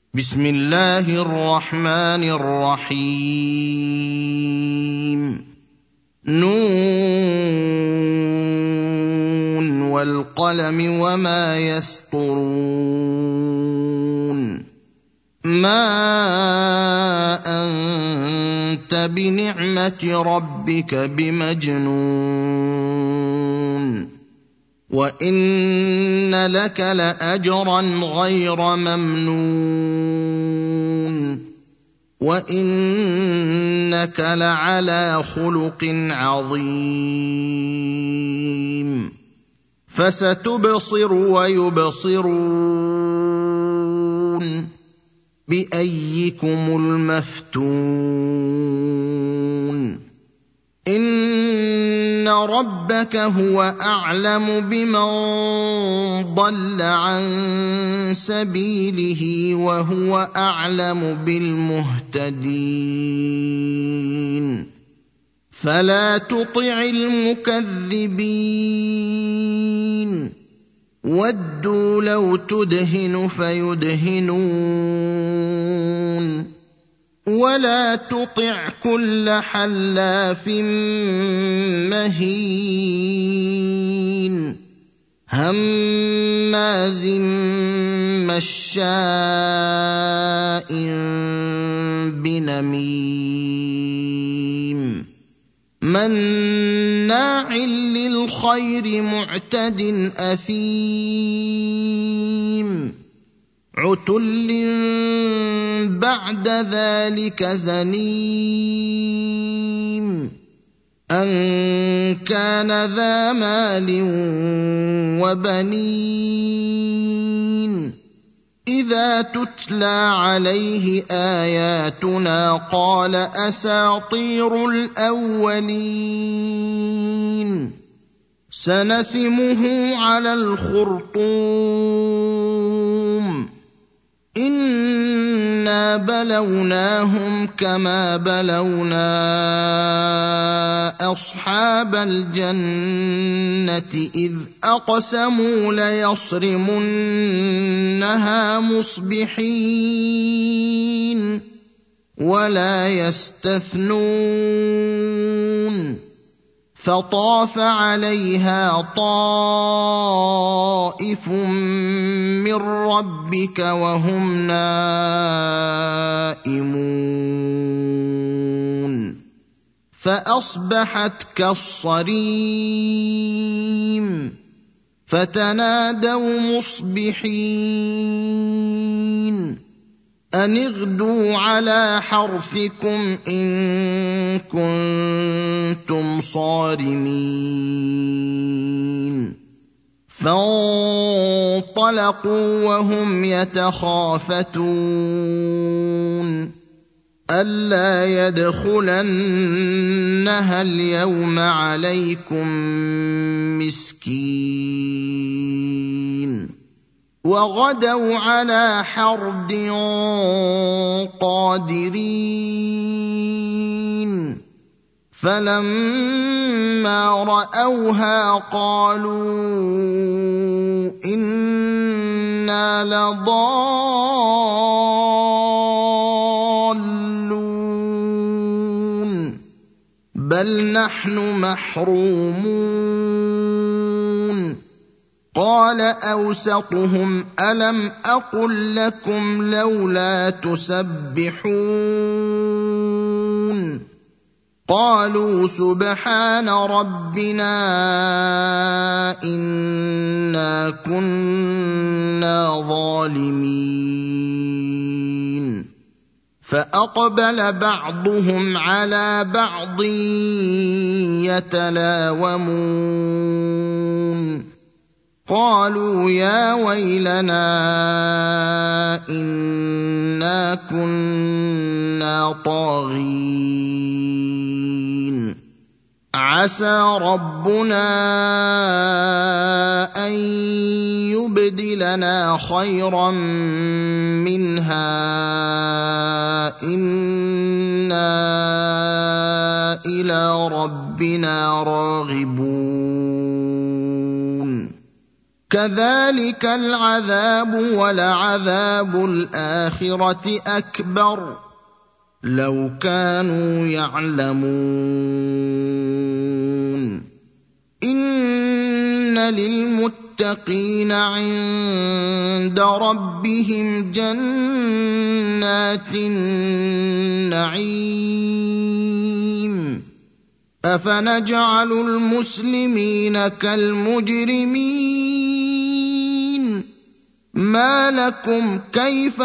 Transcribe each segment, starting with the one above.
بسم الله الرحمن الرحيم. نون والقلم وما يسطرون. ما أنت بنعمة ربك بمجنون وإن لك لأجرا غير ممنون وإنك لعلى خلق عظيم. فستبصر ويبصرون بأيكم المفتون. إن ربك هو أعلم بمن ضل عن سبيله وهو أعلم بالمهتدين. فلا تطع المكذبين. ودوا لو تدهن فيدهنون. ولا تطع كل حلاف مهين هماز مشاء بنميم مناع للخير معتد أثيم عتل بعد ذلك زنيم أن كان ذا مال وبنين. إذا تتلى عليه آياتنا قال أساطير الأولين. سنسمه على الخرطوم. إنا بلوناهم كما بلونا أصحاب الجنة إذ أقسموا ليصرمنها مصبحين ولا يستثنون. فطاف عليها طائف من ربك وهم نائمون فأصبحت كالصريم. فتنادوا مصبحين أن اغدوا على حرثكم إن كنتم صارمين. فانطلقوا وهم يتخافتون ألا يدخلنها اليوم عليكم مسكين. وغدوا على حرد قادرين. فلما رأوها قالوا إنا لضالون بل نحن محرومون. قال أوسطهم ألم أقل لكم لولا تسبحون. قالوا سبحان ربنا إنا كنا ظالمين. فأقبل بعضهم على بعض يتلاومون قالوا يا ويلنا إنا كنا طاغين. عسى ربنا أن يبدلنا خيرا منها إنا إلى ربنا راغبون. كذلك العذاب ولعذاب الآخرة أكبر لو كانوا يعلمون إن للمتقين عند ربهم جنات النعيم أفنجعل المسلمين كالمجرمين ما لكم كيف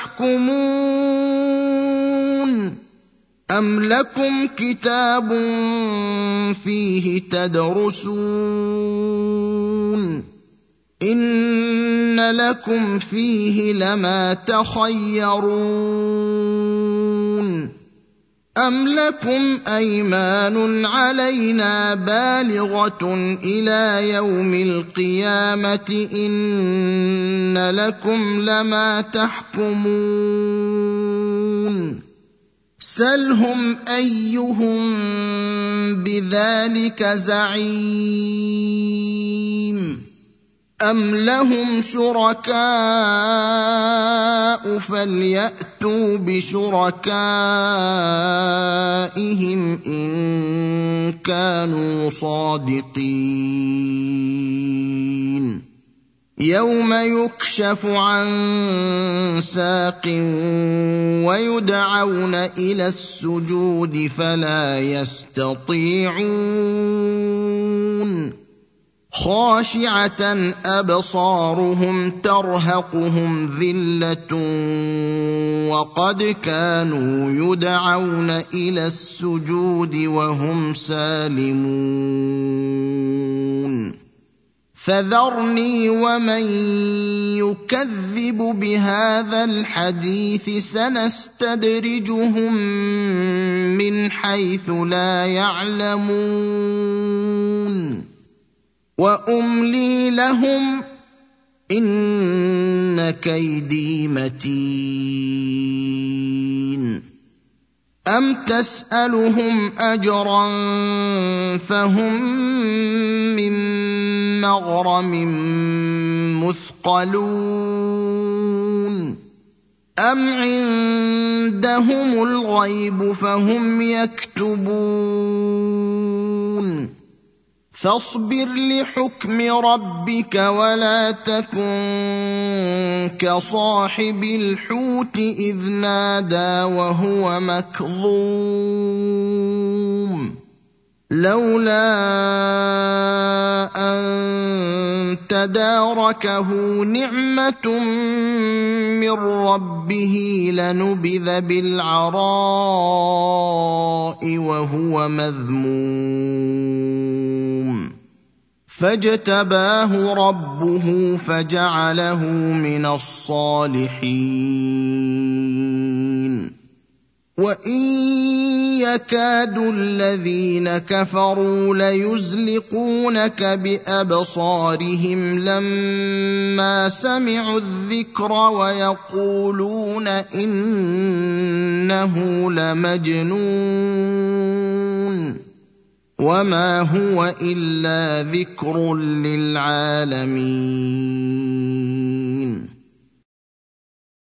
تحكمون أم لكم كتاب فيه تدرسون إن لكم فيه لما تخيرون أم لكم أيمان علينا بالغة إلى يوم القيامة إن لكم لما تحكمون سلهم أيهم بذلك زعيم أم لهم شركاء فليأتوا بشركائهم إن كانوا صادقين يوم يكشف عن ساق ويدعون إلى السجود فلا يستطيعون خاشعة أبصارهم ترهقهم ذلة وقد كانوا يدعون إلى السجود وهم سالمون فذرني ومن يكذب بهذا الحديث سنستدرجهم من حيث لا يعلمون وأملي لهم إن كيدي متين أم تسألهم أجرا فهم من مغرم مثقلون أم عندهم الغيب فهم يكتبون فاصبر لحكم ربك ولا تكن كصاحب الحوت إذ نادى وهو مكظوم لولا أن تداركه نعمة من ربه لنبذ بالعراء وهو مذموم فاجتباه ربه فجعله من الصالحين وإن يكاد الذين كفروا ليزلقونك بأبصارهم لما سمعوا الذكر ويقولون إنه لمجنون وما هو إلا ذكر للعالمين